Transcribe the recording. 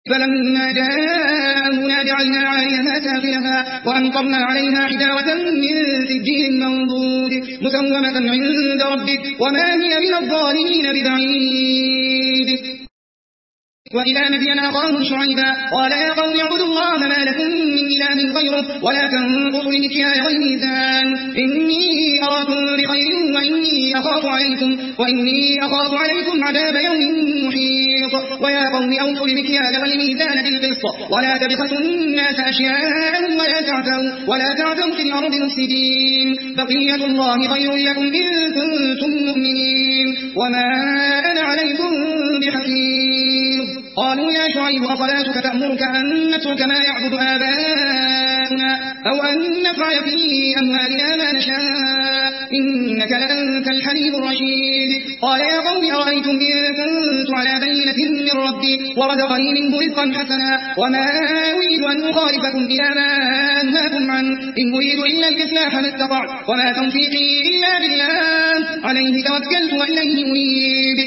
فلما جاء أمرنا جعلنا عليها سافلها وأمطرنا عليها حجارة من سجيل منضود مسومة عند ربك وما هي من الظالمين ببعيد. وإلى مدين أخاهم شعيبا قال يا قوم اعبدوا الله ما لكم من إله غيره ولا تنقصوا المكيال والميزان إني أراكم بخير وإني أخاف عليكم عذاب يوم محيط. ويا قوم أوفوا المكيال والميزان بالقسط ولا تبخسوا الناس أشياءهم ولا تعثوا في الأرض مفسدين بقية الله خير لكم إن كنتم مؤمنين وما أنا عليكم بحفيظ. قالوا يا شعيب أصلاتك تأمرك أن نترك ما يعبد آباؤنا أو أن نفعل في أموالنا ما نشاء إنك لأنت الحليم الرشيد. قال يا قوم أرأيتم إن كنت على بينة من ربي ورزقني منه رزقا حسنا وما أريد أن أخالفكم إلى ما أنهاكم عنه إن أريد إلا الإصلاح ما استطعت وما توفيقي إلا بالله عليه توكلت وإليه أنيب.